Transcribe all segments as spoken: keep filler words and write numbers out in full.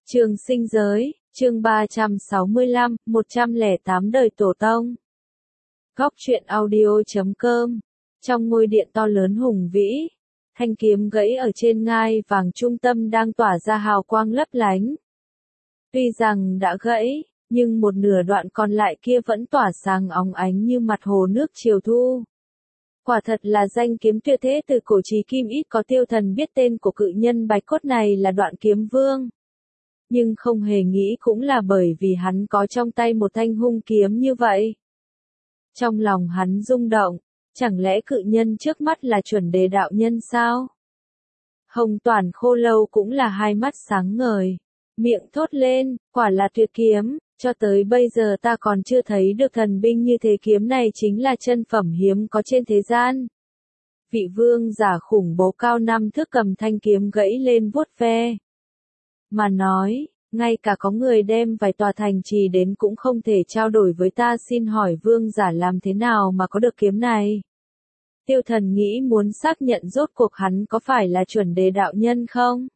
Trường sinh giới, chương ba trăm sáu mươi lăm, một trăm lẻ tám đời tổ tông. Góc truyện audio chấm com. Trong ngôi điện to lớn hùng vĩ, thanh kiếm gãy ở trên ngai vàng trung tâm đang tỏa ra hào quang lấp lánh. Tuy rằng đã gãy, nhưng một nửa đoạn còn lại kia vẫn tỏa sáng óng ánh như mặt hồ nước chiều thu. Quả thật là danh kiếm tuyệt thế từ cổ chí kim, ít có tiêu thần biết tên của cự nhân bạch cốt này là Đoạn Kiếm Vương. Nhưng không hề nghĩ cũng là bởi vì hắn có trong tay một thanh hung kiếm như vậy. Trong lòng hắn rung động, chẳng lẽ cự nhân trước mắt là chuẩn đề đạo nhân sao? Hồng Toàn Khô Lâu cũng là hai mắt sáng ngời, miệng thốt lên, quả là tuyệt kiếm, cho tới bây giờ ta còn chưa thấy được thần binh như thế, kiếm này chính là chân phẩm hiếm có trên thế gian. Vị vương giả khủng bố cao năm thước cầm thanh kiếm gãy lên vuốt ve. Mà nói, ngay cả có người đem vài tòa thành trì đến cũng không thể trao đổi với ta, xin hỏi vương giả làm thế nào mà có được kiếm này? Tiêu thần nghĩ muốn xác nhận rốt cuộc hắn có phải là chuẩn đề đạo nhân không?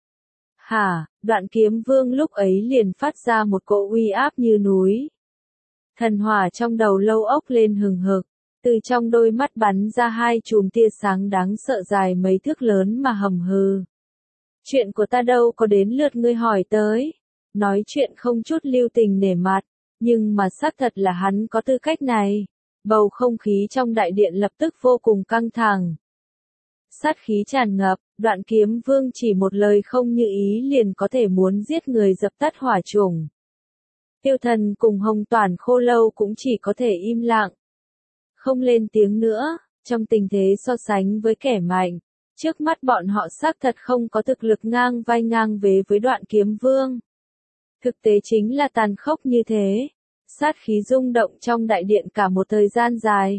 Hả, Đoạn Kiếm Vương lúc ấy liền phát ra một cỗ uy áp như núi. Thần hỏa trong đầu lâu ốc lên hừng hực, từ trong đôi mắt bắn ra hai chùm tia sáng đáng sợ dài mấy thước lớn mà hầm hừ. Chuyện của ta đâu có đến lượt ngươi hỏi tới. Nói chuyện không chút lưu tình nể mặt, nhưng mà xác thật là hắn có tư cách này. Bầu không khí trong đại điện lập tức vô cùng căng thẳng. Sát khí tràn ngập, Đoạn Kiếm Vương chỉ một lời không như ý liền có thể muốn giết người dập tắt hỏa chủng. Tiêu thần cùng Hồng Toàn Khô Lâu cũng chỉ có thể im lặng, không lên tiếng nữa. Trong tình thế so sánh với kẻ mạnh, trước mắt bọn họ xác thật không có thực lực ngang vai ngang vế với Đoạn Kiếm Vương. Thực tế chính là tàn khốc như thế. Sát khí rung động trong đại điện cả một thời gian dài.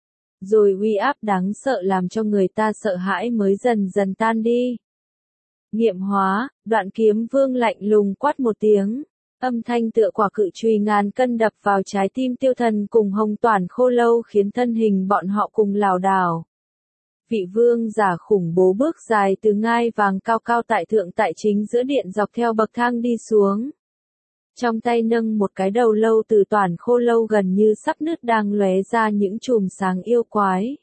Rồi uy áp đáng sợ làm cho người ta sợ hãi mới dần dần tan đi. Nghiệm hóa, Đoạn Kiếm Vương lạnh lùng quát một tiếng. Âm thanh tựa quả cự chùy ngàn cân đập vào trái tim tiêu thần cùng Hồng Toàn Khô Lâu, khiến thân hình bọn họ cùng lảo đảo. Vị vương giả khủng bố bước dài từ ngai vàng cao cao tại thượng tại chính giữa điện, dọc theo bậc thang đi xuống. Trong tay nâng một cái đầu lâu từ Toàn Khô Lâu gần như sắp nứt, đang lóe ra những chùm sáng yêu quái.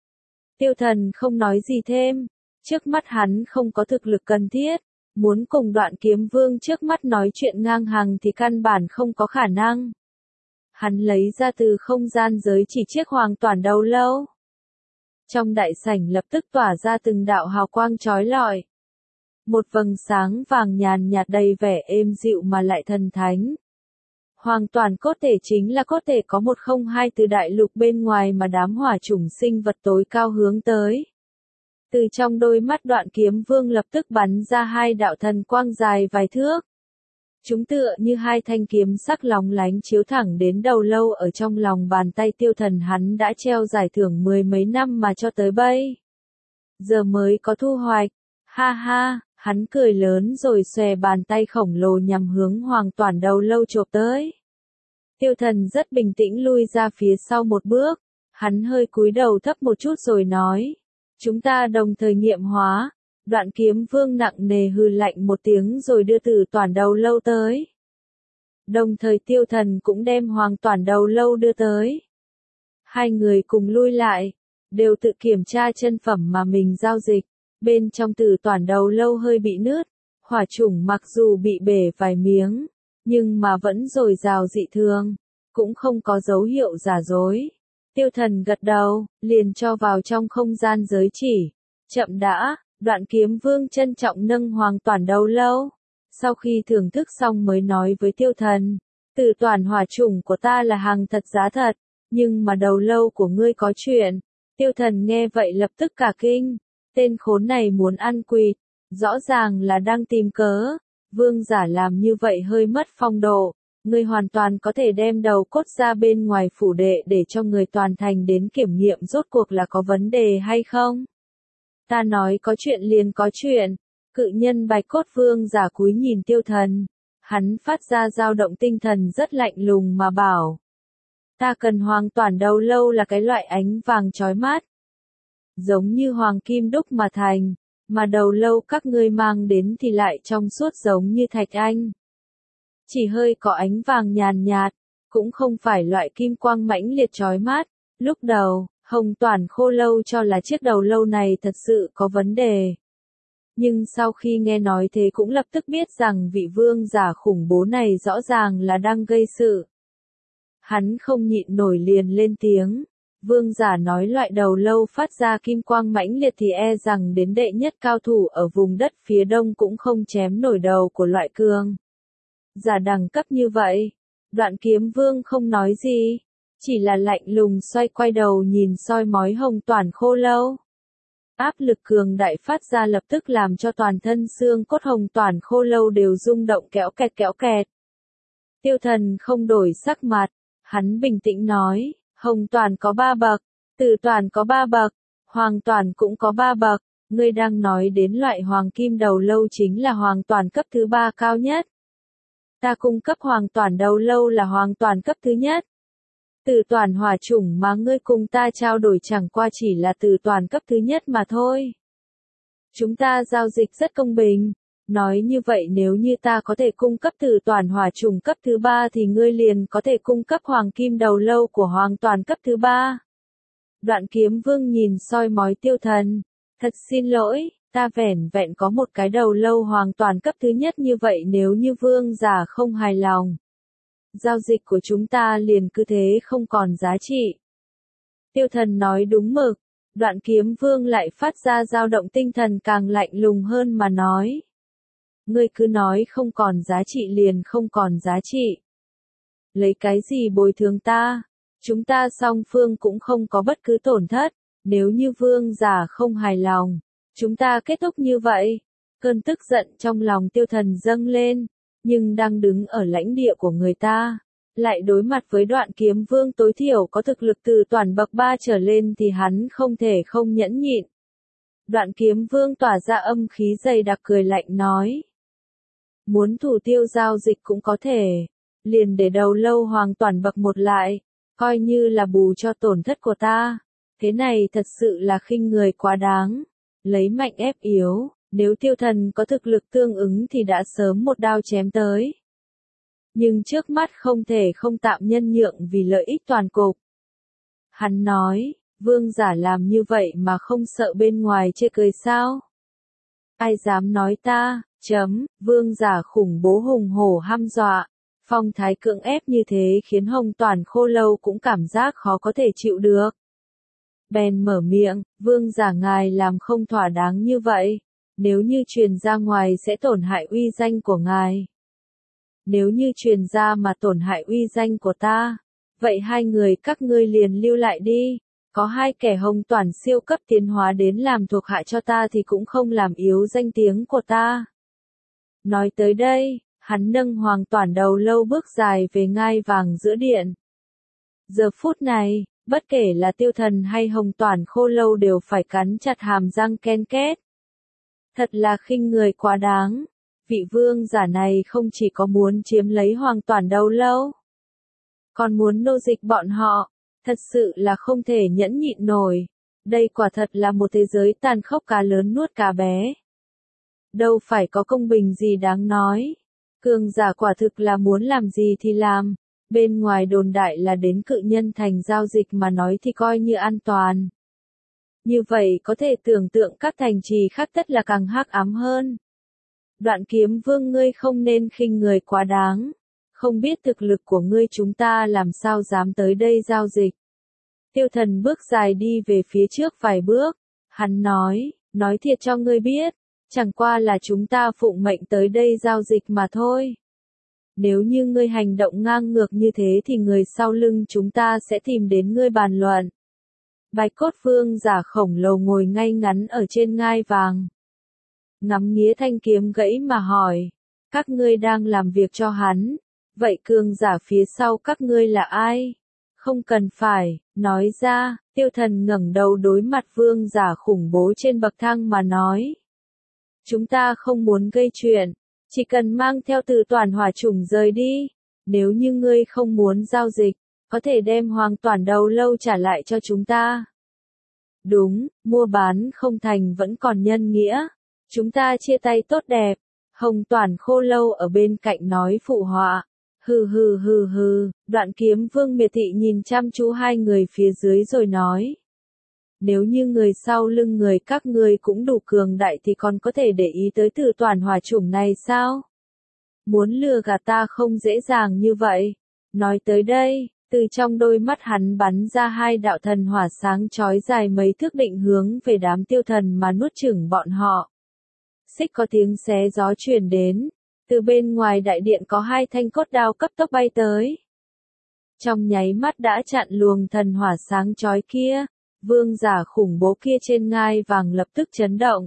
Tiêu thần không nói gì thêm, trước mắt hắn không có thực lực cần thiết, muốn cùng Đoạn Kiếm Vương trước mắt nói chuyện ngang hàng thì căn bản không có khả năng. Hắn lấy ra từ không gian giới chỉ chiếc hoàng toàn đầu lâu. Trong đại sảnh lập tức tỏa ra từng đạo hào quang chói lọi. Một vầng sáng vàng nhàn nhạt đầy vẻ êm dịu mà lại thần thánh. Hoàng toàn cốt thể chính là cốt thể có một không hai từ đại lục bên ngoài mà đám hỏa chủng sinh vật tối cao hướng tới. Từ trong đôi mắt Đoạn Kiếm Vương lập tức bắn ra hai đạo thần quang dài vài thước. Chúng tựa như hai thanh kiếm sắc lóng lánh chiếu thẳng đến đầu lâu. Ở trong lòng bàn tay tiêu thần hắn đã treo giải thưởng mười mấy năm mà cho tới bây giờ mới có thu hoạch. Ha ha, hắn cười lớn rồi xòe bàn tay khổng lồ nhằm hướng Hoàng Toàn đầu lâu chộp tới. Tiêu thần rất bình tĩnh lui ra phía sau một bước, hắn hơi cúi đầu thấp một chút rồi nói, chúng ta đồng thời nghiệm hóa. Đoạn Kiếm Vương nặng nề hừ lạnh một tiếng rồi đưa Tử Toàn đầu lâu tới. Đồng thời tiêu thần cũng đem Hoàng Toàn đầu lâu đưa tới. Hai người cùng lui lại, đều tự kiểm tra chân phẩm mà mình giao dịch. Bên trong Tử Toàn đầu lâu hơi bị nứt, hỏa chủng mặc dù bị bể vài miếng, nhưng mà vẫn dồi dào dị thường, cũng không có dấu hiệu giả dối. Tiêu thần gật đầu, liền cho vào trong không gian giới chỉ. Chậm đã. Đoạn Kiếm Vương trân trọng nâng Hoàng Toàn đầu lâu. Sau khi thưởng thức xong mới nói với tiêu thần, Tử Toàn hỏa chủng của ta là hàng thật giá thật, nhưng mà đầu lâu của ngươi có chuyện. Tiêu thần nghe vậy lập tức cả kinh, tên khốn này muốn ăn quỵt, rõ ràng là đang tìm cớ. Vương giả làm như vậy hơi mất phong độ, ngươi hoàn toàn có thể đem đầu cốt ra bên ngoài phủ đệ để cho người toàn thành đến kiểm nghiệm rốt cuộc là có vấn đề hay không. Ta nói có chuyện liền có chuyện. Cự nhân bạch cốt vương giả cúi nhìn tiêu thần. Hắn phát ra dao động tinh thần rất lạnh lùng mà bảo. Ta cần Hoàng Toàn đầu lâu là cái loại ánh vàng chói mắt. Giống như hoàng kim đúc mà thành. mà đầu lâu các ngươi mang đến thì lại trong suốt giống như thạch anh. Chỉ hơi có ánh vàng nhàn nhạt, cũng không phải loại kim quang mãnh liệt chói mắt. Lúc đầu, Hồng Toản Khô Lâu cho là chiếc đầu lâu này thật sự có vấn đề. Nhưng sau khi nghe nói thế cũng lập tức biết rằng vị vương giả khủng bố này rõ ràng là đang gây sự. Hắn không nhịn nổi liền lên tiếng. Vương giả nói loại đầu lâu phát ra kim quang mãnh liệt thì e rằng đến đệ nhất cao thủ ở vùng đất phía đông cũng không chém nổi đầu của loại cường giả đẳng cấp như vậy. Đoạn Kiếm Vương không nói gì, chỉ là lạnh lùng xoay quay đầu nhìn soi mói Hồng Toản Khô Lâu. Áp lực cường đại phát ra lập tức làm cho toàn thân xương cốt Hồng Toản Khô Lâu đều rung động kéo kẹt kéo kẹt. Tiêu Thần không đổi sắc mặt, hắn bình tĩnh nói, Hồng Toản có ba bậc, Tử Toản có ba bậc, Hoàng Toản cũng có ba bậc, ngươi đang nói đến loại hoàng kim đầu lâu chính là Hoàng Toản cấp thứ ba cao nhất. Ta cung cấp Hoàng Toản đầu lâu là Hoàng Toản cấp thứ nhất. Tử Toản hỏa chủng mà ngươi cùng ta trao đổi chẳng qua chỉ là Tử Toản cấp thứ nhất mà thôi. Chúng ta giao dịch rất công bình. Nói như vậy nếu như ta có thể cung cấp Tử Toản hỏa chủng cấp thứ ba thì ngươi liền có thể cung cấp hoàng kim đầu lâu của Hoàng Toản cấp thứ ba. Đoạn Kiếm Vương nhìn soi mói Tiêu Thần. Thật xin lỗi, ta vẻn vẹn có một cái đầu lâu Hoàng Toản cấp thứ nhất như vậy nếu như vương giả không hài lòng. Giao dịch của chúng ta liền cứ thế không còn giá trị. Tiêu Thần nói đúng mực. Đoạn Kiếm Vương lại phát ra dao động tinh thần càng lạnh lùng hơn mà nói. Ngươi cứ nói không còn giá trị liền không còn giá trị. Lấy cái gì bồi thường ta? Chúng ta song phương cũng không có bất cứ tổn thất. Nếu như vương giả không hài lòng, chúng ta kết thúc như vậy. Cơn tức giận trong lòng Tiêu Thần dâng lên, nhưng đang đứng ở lãnh địa của người ta, lại đối mặt với Đoạn Kiếm Vương tối thiểu có thực lực từ toàn bậc ba trở lên thì hắn không thể không nhẫn nhịn. Đoạn Kiếm Vương tỏa ra âm khí dày đặc cười lạnh nói. Muốn thủ tiêu giao dịch cũng có thể, liền để đầu lâu Hoàng Toản bậc một lại, coi như là bù cho tổn thất của ta. Thế này thật sự là khinh người quá đáng, lấy mạnh ép yếu, nếu Tiêu Thần có thực lực tương ứng thì đã sớm một đao chém tới. Nhưng trước mắt không thể không tạm nhân nhượng vì lợi ích toàn cục. Hắn nói, vương giả làm như vậy mà không sợ bên ngoài chê cười sao? Ai dám nói ta, chấm, vương giả khủng bố hùng hổ hăm dọa, phong thái cưỡng ép như thế khiến Hồng Toản Khô Lâu cũng cảm giác khó có thể chịu được. Bèn mở miệng, vương giả ngài làm không thỏa đáng như vậy, nếu như truyền ra ngoài sẽ tổn hại uy danh của ngài. Nếu như truyền ra mà tổn hại uy danh của ta, vậy hai người các ngươi liền lưu lại đi. Có hai kẻ Hồng Toản siêu cấp tiến hóa đến làm thuộc hạ cho ta thì cũng không làm yếu danh tiếng của ta. Nói tới đây, hắn nâng Hoàng Toản đầu lâu bước dài về ngai vàng giữa điện. Giờ phút này, bất kể là Tiêu Thần hay Hồng Toản Khô Lâu đều phải cắn chặt hàm răng ken két. Thật là khinh người quá đáng. Vị vương giả này không chỉ có muốn chiếm lấy Hoàng Toản đầu lâu, còn muốn nô dịch bọn họ. Thật sự là không thể nhẫn nhịn nổi. Đây quả thật là một thế giới tàn khốc, cá lớn nuốt cá bé. Đâu phải có công bình gì đáng nói. Cường giả quả thực là muốn làm gì thì làm. Bên ngoài đồn đại là đến Cự Nhân Thành giao dịch mà nói thì coi như an toàn. Như vậy có thể tưởng tượng các thành trì khác tất là càng hắc ám hơn. Đoạn Kiếm Vương ngươi không nên khinh người quá đáng. Không biết thực lực của ngươi chúng ta làm sao dám tới đây giao dịch. Tiêu Thần bước dài đi về phía trước vài bước. Hắn nói, nói thiệt cho ngươi biết, chẳng qua là chúng ta phụng mệnh tới đây giao dịch mà thôi. Nếu như ngươi hành động ngang ngược như thế thì người sau lưng chúng ta sẽ tìm đến ngươi bàn luận. Bạch Cốt Vương giả khổng lồ ngồi ngay ngắn ở trên ngai vàng. Ngắm nghía thanh kiếm gãy mà hỏi, các ngươi đang làm việc cho hắn. Vậy cường giả phía sau các ngươi là ai? Không cần phải, nói ra, Tiêu Thần ngẩng đầu đối mặt vương giả khủng bố trên bậc thang mà nói. Chúng ta không muốn gây chuyện, chỉ cần mang theo Tử Toản hỏa chủng rời đi. Nếu như ngươi không muốn giao dịch, có thể đem Hoàng Toản đầu lâu trả lại cho chúng ta. Đúng, mua bán không thành vẫn còn nhân nghĩa. Chúng ta chia tay tốt đẹp. Hồng Toản Khô Lâu ở bên cạnh nói phụ họa. Hừ hừ hừ hừ, Đoạn Kiếm Vương miệt thị nhìn chăm chú hai người phía dưới rồi nói. Nếu như người sau lưng người các ngươi cũng đủ cường đại thì còn có thể để ý tới Từ Toàn hỏa chủng này sao? Muốn lừa gạt ta không dễ dàng như vậy. Nói tới đây, từ trong đôi mắt hắn bắn ra hai đạo thần hỏa sáng chói dài mấy thước định hướng về đám tiêu thần mà nuốt chửng bọn họ. Xích có tiếng xé gió truyền đến, từ bên ngoài đại điện có hai thanh cốt đao cấp tốc bay tới. Trong nháy mắt đã chặn luồng thần hỏa sáng chói kia, vương giả khủng bố kia trên ngai vàng lập tức chấn động.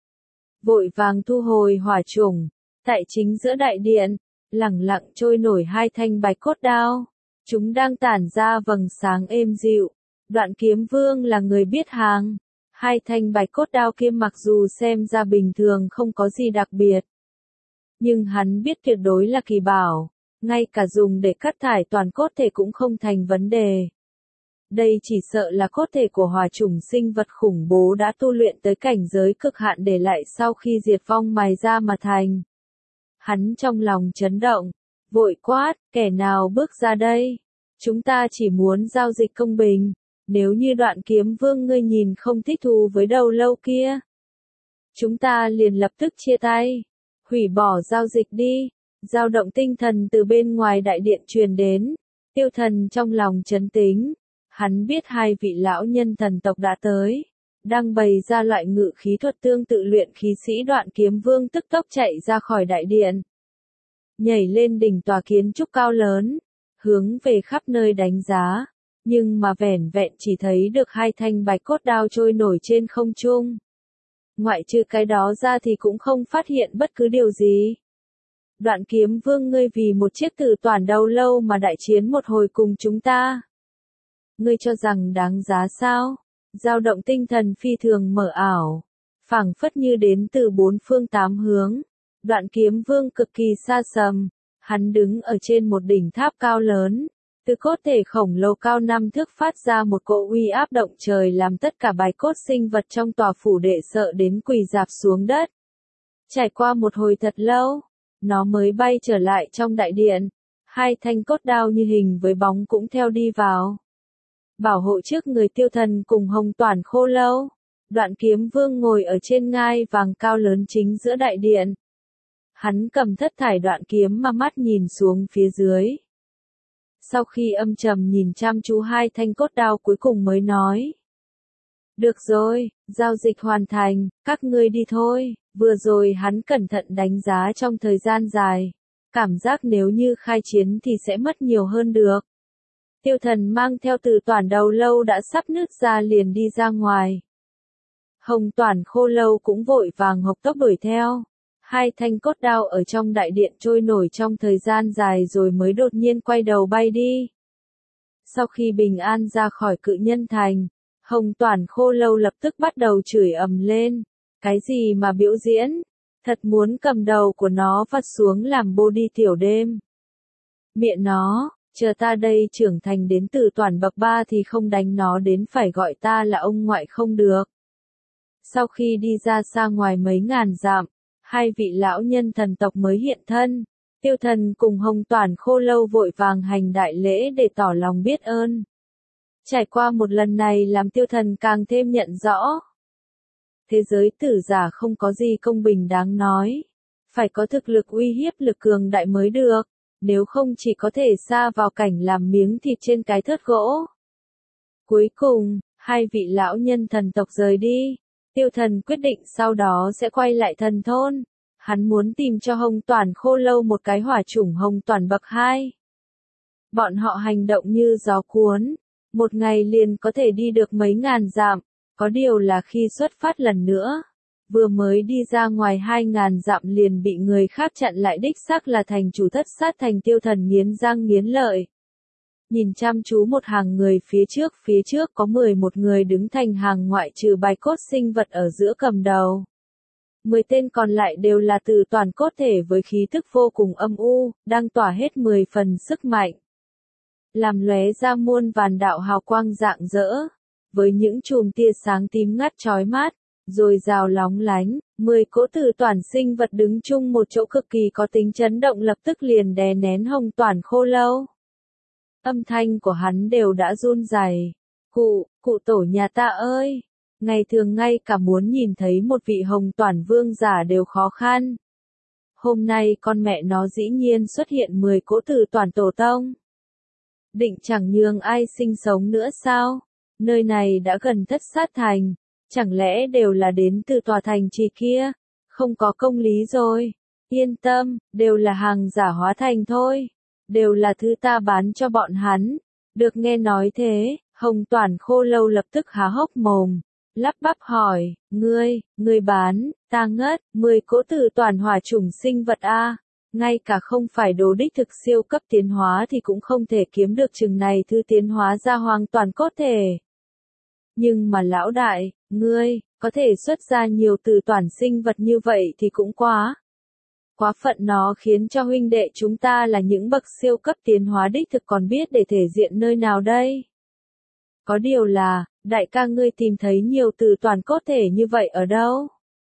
Vội vàng thu hồi hỏa chủng, tại chính giữa đại điện, lẳng lặng trôi nổi hai thanh bạch cốt đao. Chúng đang tản ra vầng sáng êm dịu. Đoạn Kiếm Vương là người biết hàng. Hai thanh bạch cốt đao kia mặc dù xem ra bình thường không có gì đặc biệt. Nhưng hắn biết tuyệt đối là kỳ bảo. Ngay cả dùng để cắt thải toàn cốt thể cũng không thành vấn đề. Đây chỉ sợ là cốt thể của hỏa chủng sinh vật khủng bố đã tu luyện tới cảnh giới cực hạn để lại sau khi diệt vong mài ra mà thành. Hắn trong lòng chấn động, vội quát, kẻ nào bước ra đây? Chúng ta chỉ muốn giao dịch công bình, nếu như Đoạn Kiếm Vương ngươi nhìn không thích thú với đầu lâu kia. Chúng ta liền lập tức chia tay, hủy bỏ giao dịch đi. Dao động tinh thần từ bên ngoài đại điện truyền đến, Tiêu Thần trong lòng chấn tĩnh, hắn biết hai vị lão nhân thần tộc đã tới, đang bày ra loại ngự khí thuật tương tự luyện khí sĩ. Đoạn Kiếm Vương tức tốc chạy ra khỏi đại điện, nhảy lên đỉnh tòa kiến trúc cao lớn, hướng về khắp nơi đánh giá, nhưng mà vẻn vẹn chỉ thấy được hai thanh bạch cốt đao trôi nổi trên không trung. Ngoại trừ cái đó ra thì cũng không phát hiện bất cứ điều gì. Đoạn Kiếm Vương ngươi vì một chiếc Từ Toàn đầu lâu mà đại chiến một hồi cùng chúng ta. Ngươi cho rằng đáng giá sao? Dao động tinh thần phi thường mở ảo, phảng phất như đến từ bốn phương tám hướng. Đoạn Kiếm Vương cực kỳ xa xăm, hắn đứng ở trên một đỉnh tháp cao lớn, từ cốt thể khổng lồ cao năm thước phát ra một cỗ uy áp động trời làm tất cả bạch cốt sinh vật trong tòa phủ đệ sợ đến quỳ rạp xuống đất. Trải qua một hồi thật lâu, nó mới bay trở lại trong đại điện, hai thanh cốt đao như hình với bóng cũng theo đi vào. Bảo hộ trước người Tiêu Thần cùng Hồng Toản Khô Lâu, Đoạn Kiếm Vương ngồi ở trên ngai vàng cao lớn chính giữa đại điện. Hắn cầm thất thải đoạn kiếm mà mắt nhìn xuống phía dưới. Sau khi âm trầm nhìn chăm chú hai thanh cốt đao cuối cùng mới nói. Được rồi, giao dịch hoàn thành, các ngươi đi thôi. Vừa rồi hắn cẩn thận đánh giá trong thời gian dài. Cảm giác nếu như khai chiến thì sẽ mất nhiều hơn được. Tiêu Thần mang theo Từ Toàn đầu lâu đã sắp nứt ra liền đi ra ngoài. Hồng Toản Khô Lâu cũng vội vàng hộc tốc đuổi theo. Hai thanh cốt đao ở trong đại điện trôi nổi trong thời gian dài rồi mới đột nhiên quay đầu bay đi. Sau khi bình an ra khỏi Cự Nhân Thành, Hồng Toản Khô Lâu lập tức bắt đầu chửi ầm lên. Cái gì mà biểu diễn? Thật muốn cầm đầu của nó vắt xuống làm bô đi tiểu đêm. Miệng nó, chờ ta đây trưởng thành đến Từ Toàn bậc ba thì không đánh nó đến phải gọi ta là ông ngoại không được. Sau khi đi ra xa ngoài mấy ngàn dặm, hai vị lão nhân thần tộc mới hiện thân. Tiêu Thần cùng Hồng Toản Khô Lâu vội vàng hành đại lễ để tỏ lòng biết ơn. Trải qua một lần này làm Tiêu Thần càng thêm nhận rõ. Thế giới tử giả không có gì công bình đáng nói. Phải có thực lực uy hiếp lực cường đại mới được. Nếu không chỉ có thể sa vào cảnh làm miếng thịt trên cái thớt gỗ. Cuối cùng, hai vị lão nhân thần tộc rời đi. Tiêu Thần quyết định sau đó sẽ quay lại thần thôn. Hắn muốn tìm cho Hồng Toản Khô Lâu một cái hỏa chủng Hồng Toản bậc hai. Bọn họ hành động như gió cuốn. Một ngày liền có thể đi được mấy ngàn dặm. Có điều là khi xuất phát lần nữa. Vừa mới đi ra ngoài hai ngàn dặm liền bị người khác chặn lại, đích xác là thành chủ Thất Sát Thành. Tiêu Thần nghiến răng nghiến lợi. Nhìn chăm chú một hàng người phía trước, phía trước có mười một người đứng thành hàng ngoại trừ bạch cốt sinh vật ở giữa cầm đầu. mười tên còn lại đều là Từ Toàn cốt thể với khí thức vô cùng âm u, đang tỏa hết mười phần sức mạnh. Làm lóe ra muôn vàn đạo hào quang rạng rỡ, với những chùm tia sáng tím ngắt chói mắt, rồi rào lóng lánh, mười cỗ tử toàn sinh vật đứng chung một chỗ cực kỳ có tính chấn động lập tức liền đè nén Hồng Toản Khô Lâu. Âm thanh của hắn đều đã run rẩy. Cụ, cụ tổ nhà ta ơi! Ngày thường ngay cả muốn nhìn thấy một vị Hồng Toản vương giả đều khó khăn. Hôm nay con mẹ nó dĩ nhiên xuất hiện mười cỗ tử toàn tổ tông. Định chẳng nhường ai sinh sống nữa sao? Nơi này đã gần Thất Sát Thành, chẳng lẽ đều là đến từ tòa thành trì kia? Không có công lý rồi. Yên tâm, đều là hàng giả hóa thành thôi. Đều là thứ ta bán cho bọn hắn. Được nghe nói thế, Hồng Toản Khô Lâu lập tức há hốc mồm, lắp bắp hỏi, ngươi, ngươi bán, ta ngất, mười cỗ tử toàn hỏa chủng sinh vật a, ngay cả không phải đồ đích thực siêu cấp tiến hóa thì cũng không thể kiếm được chừng này thứ tiến hóa ra hoàn toàn cốt thể. Nhưng mà lão đại, ngươi, có thể xuất ra nhiều tử toàn sinh vật như vậy thì cũng quá. Quá phận nó khiến cho huynh đệ chúng ta là những bậc siêu cấp tiến hóa đích thực còn biết để thể diện nơi nào đây. Có điều là, đại ca ngươi tìm thấy nhiều tử toàn cốt thể như vậy ở đâu?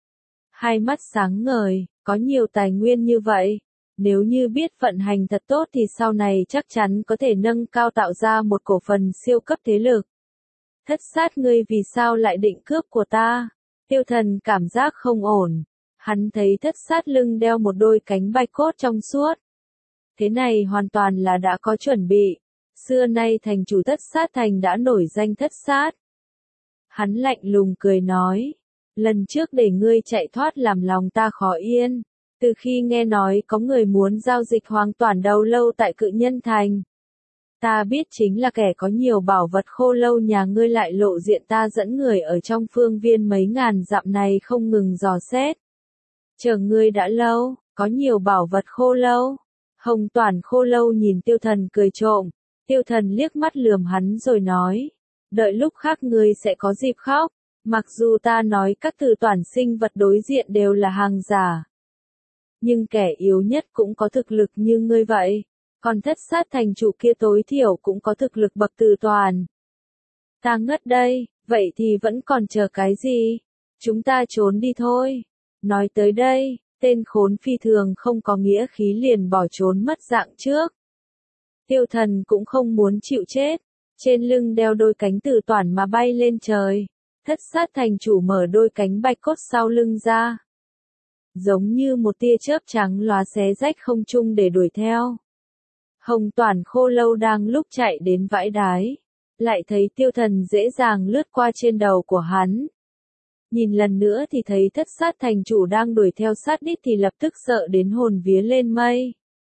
Hai mắt sáng ngời, có nhiều tài nguyên như vậy. Nếu như biết vận hành thật tốt thì sau này chắc chắn có thể nâng cao tạo ra một cổ phần siêu cấp thế lực. Thất sát ngươi vì sao lại định cướp của ta? Tiêu Thần cảm giác không ổn. Hắn thấy thất sát lưng đeo một đôi cánh bạch cốt trong suốt. Thế này hoàn toàn là đã có chuẩn bị. Xưa nay thành chủ Thất Sát Thành đã nổi danh thất sát. Hắn lạnh lùng cười nói. Lần trước để ngươi chạy thoát làm lòng ta khó yên. Từ khi nghe nói có người muốn giao dịch hoàn toàn đầu lâu tại Cự Nhân Thành. Ta biết chính là kẻ có nhiều bảo vật khô lâu nhà ngươi lại lộ diện ta dẫn người ở trong phương viên mấy ngàn dặm này không ngừng dò xét. Chờ ngươi đã lâu, có nhiều bảo vật khô lâu. Hồng Toản Khô Lâu nhìn Tiêu Thần cười trộm. Tiêu Thần liếc mắt lườm hắn rồi nói. Đợi lúc khác ngươi sẽ có dịp khóc. Mặc dù ta nói các tử toàn sinh vật đối diện đều là hàng giả. Nhưng kẻ yếu nhất cũng có thực lực như ngươi vậy. Còn Thất Sát Thành chủ kia tối thiểu cũng có thực lực bậc tử toàn. Ta ngất đây, vậy thì vẫn còn chờ cái gì? Chúng ta trốn đi thôi. Nói tới đây, tên khốn phi thường không có nghĩa khí liền bỏ trốn mất dạng trước. Tiêu Thần cũng không muốn chịu chết. Trên lưng đeo đôi cánh tử toàn mà bay lên trời. Thất Sát Thành chủ mở đôi cánh bạch cốt sau lưng ra. Giống như một tia chớp trắng lóa xé rách không trung để đuổi theo. Hồng Toản Khô Lâu đang lúc chạy đến vãi đái. Lại thấy Tiêu Thần dễ dàng lướt qua trên đầu của hắn. Nhìn lần nữa thì thấy Thất Sát Thành chủ đang đuổi theo sát đít thì lập tức sợ đến hồn vía lên mây.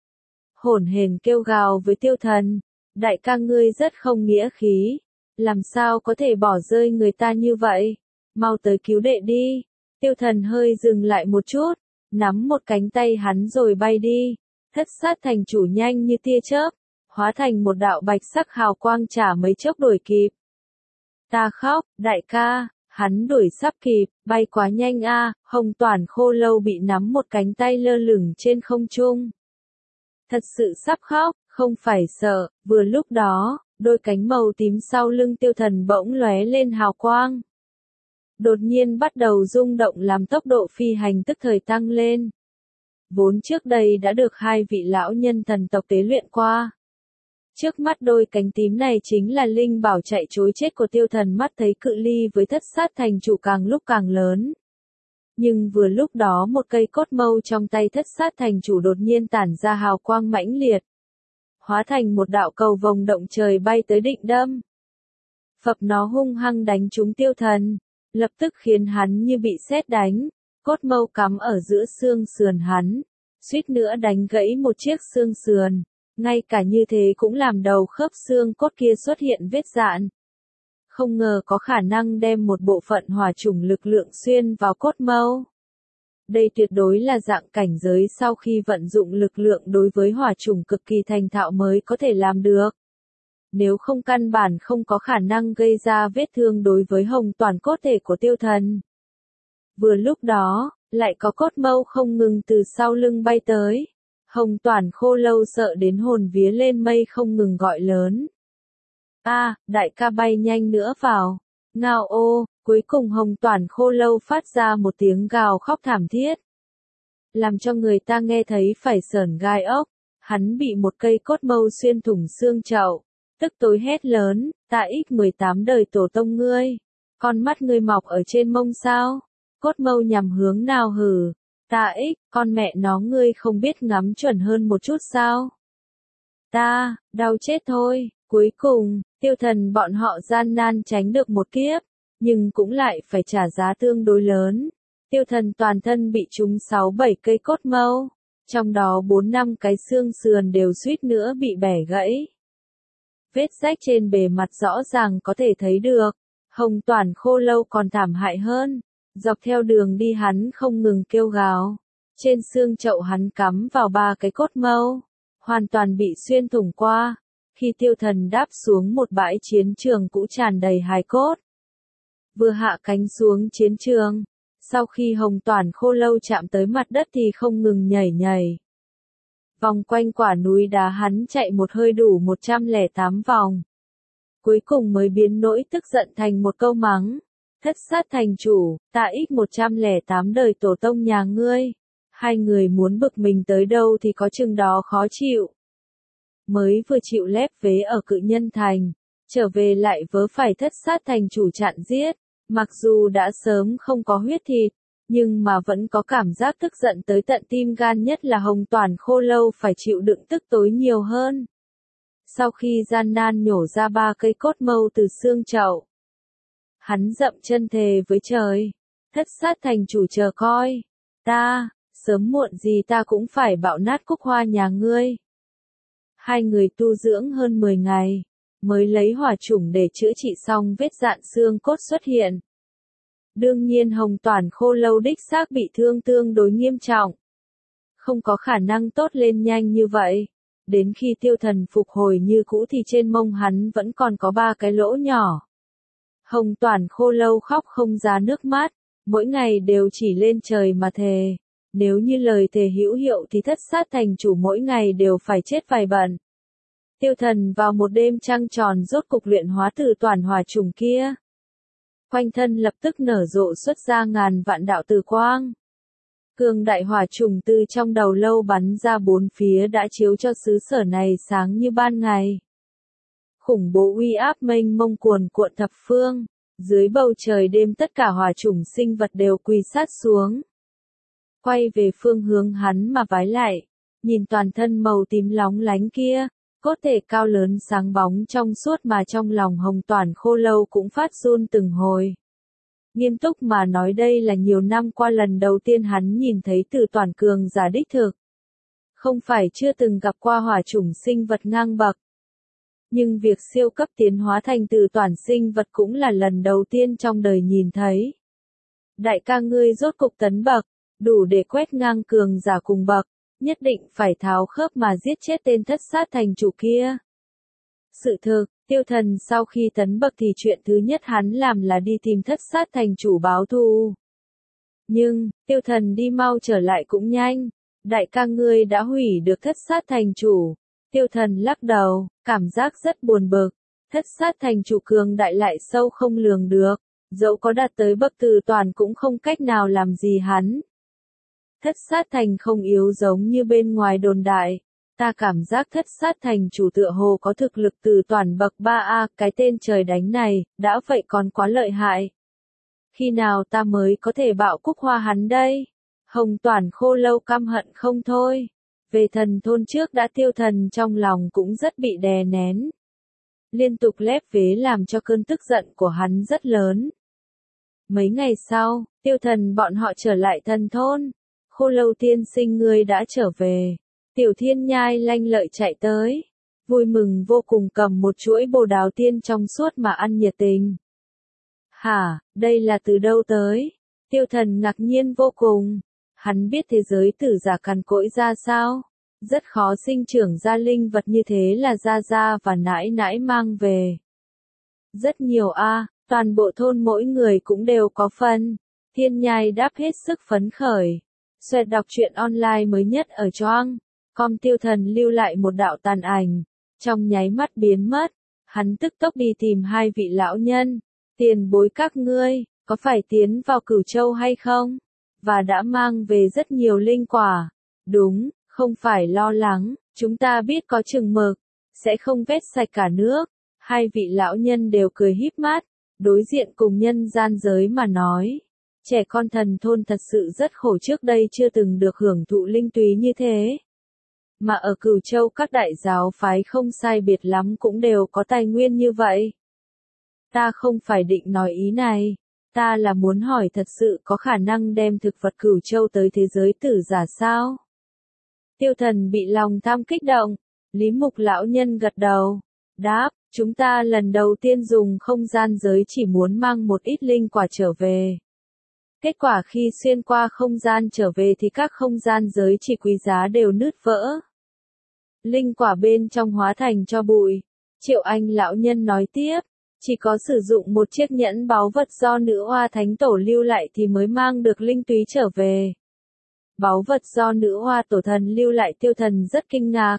Hổn hển kêu gào với Tiêu Thần. Đại ca ngươi rất không nghĩa khí. Làm sao có thể bỏ rơi người ta như vậy? Mau tới cứu đệ đi. Tiêu Thần hơi dừng lại một chút. Nắm một cánh tay hắn rồi bay đi. Thất Sát Thành chủ nhanh như tia chớp. Hóa thành một đạo bạch sắc hào quang chả mấy chốc đuổi kịp. Ta khóc, đại ca. Hắn đuổi sắp kịp, bay quá nhanh a, à, Hồng Toản Khô Lâu bị nắm một cánh tay lơ lửng trên không trung. Thật sự sắp khóc, không phải sợ, vừa lúc đó, đôi cánh màu tím sau lưng Tiêu Thần bỗng lóe lên hào quang. Đột nhiên bắt đầu rung động làm tốc độ phi hành tức thời tăng lên. Vốn trước đây đã được hai vị lão nhân thần tộc tế luyện qua. Trước mắt đôi cánh tím này chính là linh bảo chạy trối chết của Tiêu Thần mắt thấy cự ly với Thất Sát Thành chủ càng lúc càng lớn. Nhưng vừa lúc đó một cây cốt mâu trong tay Thất Sát Thành chủ đột nhiên tản ra hào quang mãnh liệt. Hóa thành một đạo cầu vồng động trời bay tới định đâm. Phập nó hung hăng đánh trúng Tiêu Thần, lập tức khiến hắn như bị sét đánh. Cốt mâu cắm ở giữa xương sườn hắn, suýt nữa đánh gãy một chiếc xương sườn. Ngay cả như thế cũng làm đầu khớp xương cốt kia xuất hiện vết rạn. Không ngờ có khả năng đem một bộ phận hỏa chủng lực lượng xuyên vào cốt mâu. Đây tuyệt đối là dạng cảnh giới sau khi vận dụng lực lượng đối với hỏa chủng cực kỳ thành thạo mới có thể làm được. Nếu không căn bản không có khả năng gây ra vết thương đối với Hồng Toản cốt thể của Tiêu Thần. Vừa lúc đó, lại có cốt mâu không ngừng từ sau lưng bay tới. Hồng Toản Khô Lâu sợ đến hồn vía lên mây không ngừng gọi lớn. A, à, đại ca bay nhanh nữa vào. Ngao ô, Cuối cùng Hồng Toản Khô Lâu phát ra một tiếng gào khóc thảm thiết, làm cho người ta nghe thấy phải sởn gai ốc. Hắn bị một cây cốt mâu xuyên thủng xương chậu, tức tối hét lớn, ta ích mười tám đời tổ tông ngươi, con mắt ngươi mọc ở trên mông sao? Cốt mâu nhằm hướng nào hử? Ta ích, con mẹ nó ngươi không biết ngắm chuẩn hơn một chút sao? Ta, đau chết thôi. Cuối cùng, Tiêu Thần bọn họ gian nan tránh được một kiếp, nhưng cũng lại phải trả giá tương đối lớn. Tiêu Thần toàn thân bị trúng sáu bảy cây cốt mâu, trong đó bốn năm cái xương sườn đều suýt nữa bị bẻ gãy. Vết rách trên bề mặt rõ ràng có thể thấy được. Hồng Toản Khô Lâu còn thảm hại hơn, dọc theo đường đi hắn không ngừng kêu gào. Trên xương chậu hắn cắm vào ba cái cốt mâu, hoàn toàn bị xuyên thủng qua. Khi Tiêu Thần đáp xuống một bãi chiến trường cũ tràn đầy hài cốt, vừa hạ cánh xuống chiến trường, sau khi Hồng Toản Khô Lâu chạm tới mặt đất thì không ngừng nhảy nhảy. Vòng quanh quả núi đá hắn chạy một hơi đủ một trăm lẻ tám vòng. Cuối cùng mới biến nỗi tức giận thành một câu mắng. Thất sát thành chủ, ta ích một trăm lẻ tám đời tổ tông nhà ngươi. Hai người muốn bực mình tới đâu thì có chừng đó khó chịu. Mới vừa chịu lép vế ở Cự Nhân Thành, trở về lại vớ phải thất sát thành chủ chặn giết. Mặc dù đã sớm không có huyết thịt, nhưng mà vẫn có cảm giác tức giận tới tận tim gan, nhất là Hồng Toản Khô Lâu phải chịu đựng tức tối nhiều hơn. Sau khi gian nan nhổ ra ba cây cốt mâu từ xương chậu, hắn dậm chân thề với trời, thất sát thành chủ chờ coi, ta, sớm muộn gì ta cũng phải bạo nát cúc hoa nhà ngươi. Hai người tu dưỡng hơn mười ngày, mới lấy hỏa chủng để chữa trị xong vết dạn xương cốt xuất hiện. Đương nhiên Hồng Toản Khô Lâu đích xác bị thương tương đối nghiêm trọng, không có khả năng tốt lên nhanh như vậy. Đến khi Tiêu Thần phục hồi như cũ thì trên mông hắn vẫn còn có ba cái lỗ nhỏ. Hồng Toản Khô Lâu khóc không ra nước mắt, mỗi ngày đều chỉ lên trời mà thề. Nếu như lời thề hữu hiệu thì thất sát thành chủ mỗi ngày đều phải chết vài bận. Tiêu Thần vào một đêm trăng tròn rốt cục luyện hóa từ toàn hỏa trùng kia. Quanh thân lập tức nở rộ xuất ra ngàn vạn đạo tử quang. Cường đại hỏa trùng từ trong đầu lâu bắn ra bốn phía đã chiếu cho xứ sở này sáng như ban ngày. Khủng bố uy áp mênh mông cuồn cuộn thập phương, dưới bầu trời đêm tất cả hỏa trùng sinh vật đều quỳ sát xuống. Quay về phương hướng hắn mà vái lại, nhìn toàn thân màu tím lóng lánh kia, cốt thể cao lớn sáng bóng trong suốt mà trong lòng Hồng Toản Khô Lâu cũng phát run từng hồi. Nghiêm túc mà nói đây là nhiều năm qua lần đầu tiên hắn nhìn thấy Từ Toàn cường giả đích thực. Không phải chưa từng gặp qua hỏa chủng sinh vật ngang bậc. Nhưng việc siêu cấp tiến hóa thành Từ Toàn sinh vật cũng là lần đầu tiên trong đời nhìn thấy. Đại ca ngươi rốt cục tấn bậc, đủ để quét ngang cường giả cùng bậc, nhất định phải tháo khớp mà giết chết tên thất sát thành chủ kia. Sự thực, Tiêu Thần sau khi tấn bậc thì chuyện thứ nhất hắn làm là đi tìm thất sát thành chủ báo thù. Nhưng, Tiêu Thần đi mau trở lại cũng nhanh. Đại ca ngươi đã hủy được thất sát thành chủ. Tiêu Thần lắc đầu, cảm giác rất buồn bực. Thất sát thành chủ cường đại lại sâu không lường được. Dẫu có đạt tới bậc Từ Toàn cũng không cách nào làm gì hắn. Thất sát thành không yếu giống như bên ngoài đồn đại. Ta cảm giác thất sát thành chủ tựa hồ có thực lực Từ Toàn bậc ba A, cái tên trời đánh này, đã vậy còn quá lợi hại. Khi nào ta mới có thể bạo cúc hoa hắn đây? Hồng Toản Khô Lâu căm hận không thôi. Về thần thôn trước đã Tiêu Thần trong lòng cũng rất bị đè nén. Liên tục lép vế làm cho cơn tức giận của hắn rất lớn. Mấy ngày sau, Tiêu Thần bọn họ trở lại thần thôn. Khô Lâu tiên sinh ngươi đã trở về. Tiểu Thiên Nhai lanh lợi chạy tới, vui mừng vô cùng cầm một chuỗi bồ đào tiên trong suốt mà ăn nhiệt tình. Hả, đây là từ đâu tới? Tiêu Thần ngạc nhiên vô cùng. Hắn biết thế giới tử giả cằn cỗi ra sao? Rất khó sinh trưởng ra linh vật như thế là gia gia và nãi nãi mang về. Rất nhiều a, à, toàn bộ thôn mỗi người cũng đều có phần. Thiên Nhai đáp hết sức phấn khởi. Xoẹt đọc truyện online mới nhất ở Choang. Com Tiêu Thần lưu lại một đạo tàn ảnh, trong nháy mắt biến mất. Hắn tức tốc đi tìm hai vị lão nhân. Tiền bối các ngươi, Có phải tiến vào Cửu Châu hay không? Và đã mang về rất nhiều linh quả. Đúng, không phải lo lắng, chúng ta biết có chừng mực, sẽ không vét sạch cả nước. Hai vị lão nhân đều cười híp mắt, đối diện cùng nhân gian giới mà nói. Trẻ con thần thôn thật sự rất khổ, trước đây chưa từng được hưởng thụ linh túy như thế. Mà ở Cửu Châu các đại giáo phái không sai biệt lắm cũng đều có tài nguyên như vậy. Ta không phải định nói ý này, ta là muốn hỏi thật sự có khả năng đem thực vật Cửu Châu tới thế giới tử giả sao? Tiêu Thần bị lòng tham kích động, Lý Mục lão nhân gật đầu, đáp, chúng ta lần đầu tiên dùng không gian giới chỉ muốn mang một ít linh quả trở về. Kết quả khi xuyên qua không gian trở về thì các không gian giới chỉ quý giá đều nứt vỡ. Linh quả bên trong hóa thành cho bụi. Triệu Anh lão nhân nói tiếp, chỉ có sử dụng một chiếc nhẫn báu vật do nữ hoa thánh tổ lưu lại thì mới mang được linh túy trở về. Báu vật do nữ hoa tổ thần lưu lại, Tiêu Thần rất kinh ngạc.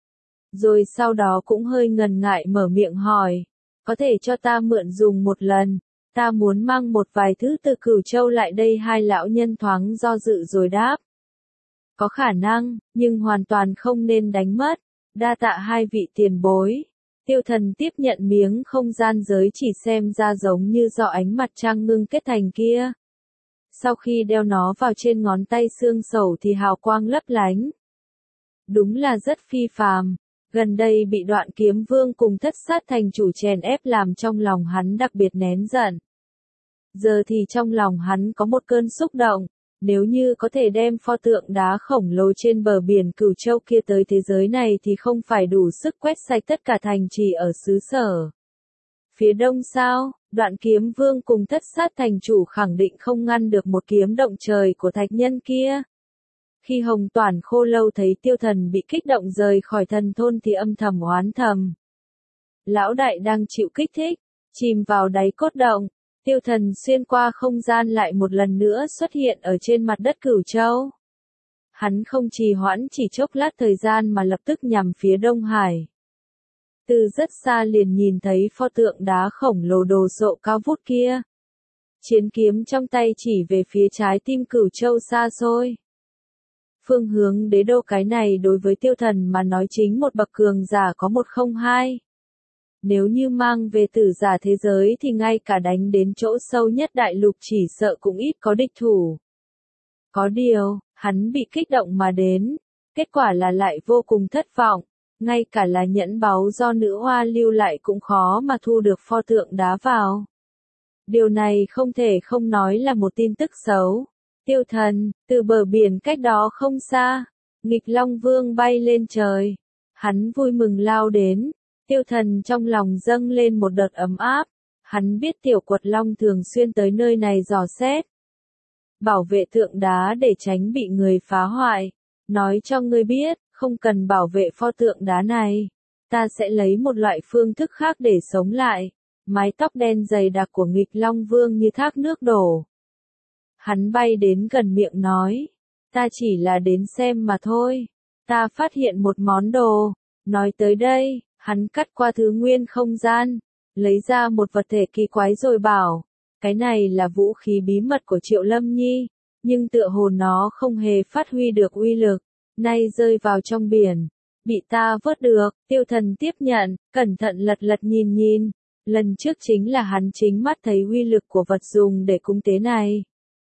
Rồi sau đó cũng hơi ngần ngại mở miệng hỏi, có thể cho ta mượn dùng một lần, ta muốn mang một vài thứ từ Cửu Châu lại đây. Hai lão nhân thoáng do dự rồi đáp. Có khả năng, nhưng hoàn toàn không nên đánh mất, đa tạ hai vị tiền bối. Tiêu Thần tiếp nhận miếng không gian giới chỉ xem ra giống như do ánh mặt trăng ngưng kết thành kia. Sau khi đeo nó vào trên ngón tay xương sẩu thì hào quang lấp lánh. Đúng là rất phi phàm, gần đây bị Đoạn Kiếm Vương cùng Thất Sát Thành chủ chèn ép làm trong lòng hắn đặc biệt nén giận. Giờ thì trong lòng hắn có một cơn xúc động, nếu như có thể đem pho tượng đá khổng lồ trên bờ biển Cửu Châu kia tới thế giới này thì không phải đủ sức quét sạch tất cả thành trì ở xứ sở. Phía đông sao, Đoạn Kiếm Vương cùng Thất Sát Thành chủ khẳng định không ngăn được một kiếm động trời của thạch nhân kia. Khi Hồng Toản Khô Lâu thấy Tiêu Thần bị kích động rời khỏi thần thôn thì âm thầm oán thầm. Lão đại đang chịu kích thích, chìm vào đáy cốt động. Tiêu Thần xuyên qua không gian lại một lần nữa xuất hiện ở trên mặt đất Cửu Châu. Hắn không trì hoãn chỉ chốc lát thời gian mà lập tức nhằm phía Đông Hải. Từ rất xa liền nhìn thấy pho tượng đá khổng lồ đồ sộ cao vút kia. Chiến kiếm trong tay chỉ về phía trái tim Cửu Châu xa xôi. Phương hướng đế đô cái này đối với Tiêu Thần mà nói chính một bậc cường giả có một không hai. Nếu như mang về tử giả thế giới thì ngay cả đánh đến chỗ sâu nhất đại lục chỉ sợ cũng ít có địch thủ. Có điều, hắn bị kích động mà đến, kết quả là lại vô cùng thất vọng, ngay cả là nhẫn báu do nữ hoa lưu lại cũng khó mà thu được pho tượng đá vào. Điều này không thể không nói là một tin tức xấu. Tiêu Thần, từ bờ biển cách đó không xa, Nghịch Long Vương bay lên trời. Hắn vui mừng lao đến. Tiêu Thần trong lòng dâng lên một đợt ấm áp, hắn biết Tiểu Quật Long thường xuyên tới nơi này dò xét. Bảo vệ tượng đá để tránh bị người phá hoại, nói cho ngươi biết, không cần bảo vệ pho tượng đá này, ta sẽ lấy một loại phương thức khác để sống lại. Mái tóc đen dày đặc của Nghịch Long Vương như thác nước đổ. Hắn bay đến gần miệng nói, ta chỉ là đến xem mà thôi, ta phát hiện một món đồ, nói tới đây. Hắn cắt qua thứ nguyên không gian, lấy ra một vật thể kỳ quái rồi bảo, cái này là vũ khí bí mật của Triệu Lâm Nhi, nhưng tựa hồ nó không hề phát huy được uy lực, nay rơi vào trong biển, bị ta vớt được. Tiêu Thần tiếp nhận, cẩn thận lật lật nhìn nhìn, lần trước chính là hắn chính mắt thấy uy lực của vật dùng để cúng tế này.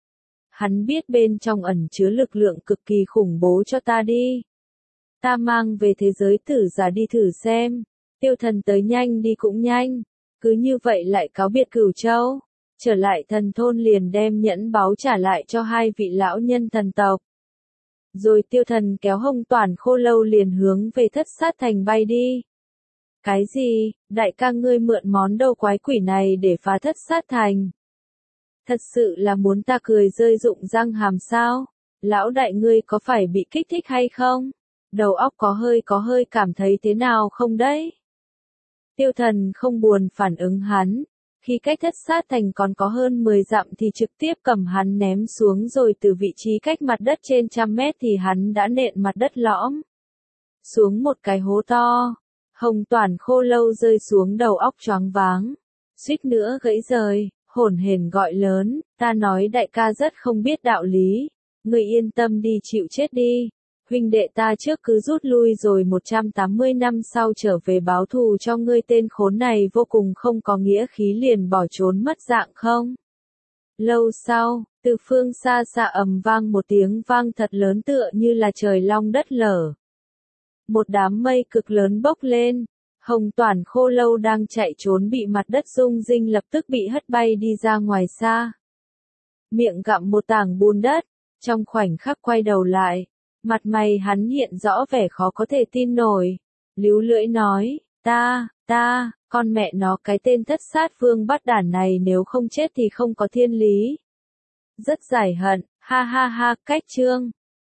Hắn biết bên trong ẩn chứa lực lượng cực kỳ khủng bố, cho ta đi. Ta mang về thế giới tử giả đi thử xem. Tiêu Thần tới nhanh đi cũng nhanh. Cứ như vậy lại cáo biệt Cửu Châu. Trở lại thần thôn liền đem nhẫn báu trả lại cho hai vị lão nhân thần tộc. Rồi Tiêu Thần kéo Hồng Toản Khô Lâu liền hướng về Thất Sát Thành bay đi. Cái gì, đại ca ngươi mượn món đồ quái quỷ này để phá Thất Sát Thành? Thật sự là muốn ta cười rơi rụng răng hàm sao? Lão đại ngươi có phải bị kích thích hay không? Đầu óc có hơi có hơi cảm thấy thế nào không đấy? Tiêu Thần không buồn phản ứng hắn, khi cách Thất Sát Thành còn có hơn mười dặm thì trực tiếp cầm hắn ném xuống, rồi từ vị trí cách mặt đất trên trăm mét thì hắn đã nện mặt đất lõm xuống một cái hố to. Hồng Toản Khô Lâu rơi xuống đầu óc choáng váng, suýt nữa gãy rời. hổn hển gọi lớn, ta nói đại ca rất không biết đạo lý, người yên tâm đi chịu chết đi. Huynh đệ ta trước cứ rút lui rồi một trăm tám mươi năm sau trở về báo thù cho ngươi tên khốn này vô cùng không có nghĩa khí liền bỏ trốn mất dạng không? Lâu sau, từ phương xa xa ầm vang một tiếng vang thật lớn tựa như là trời long đất lở. Một đám mây cực lớn bốc lên, Hồng Toản Khô Lâu đang chạy trốn bị mặt đất rung rinh lập tức bị hất bay đi ra ngoài xa. Miệng gặm một tảng bùn đất, trong khoảnh khắc quay đầu lại, mặt mày hắn hiện rõ vẻ khó có thể tin nổi, líu lưỡi nói, ta, ta, con mẹ nó cái tên thất sát vương bắt đản này nếu không chết thì không có thiên lý. Rất giải hận, ha ha ha, cách chương.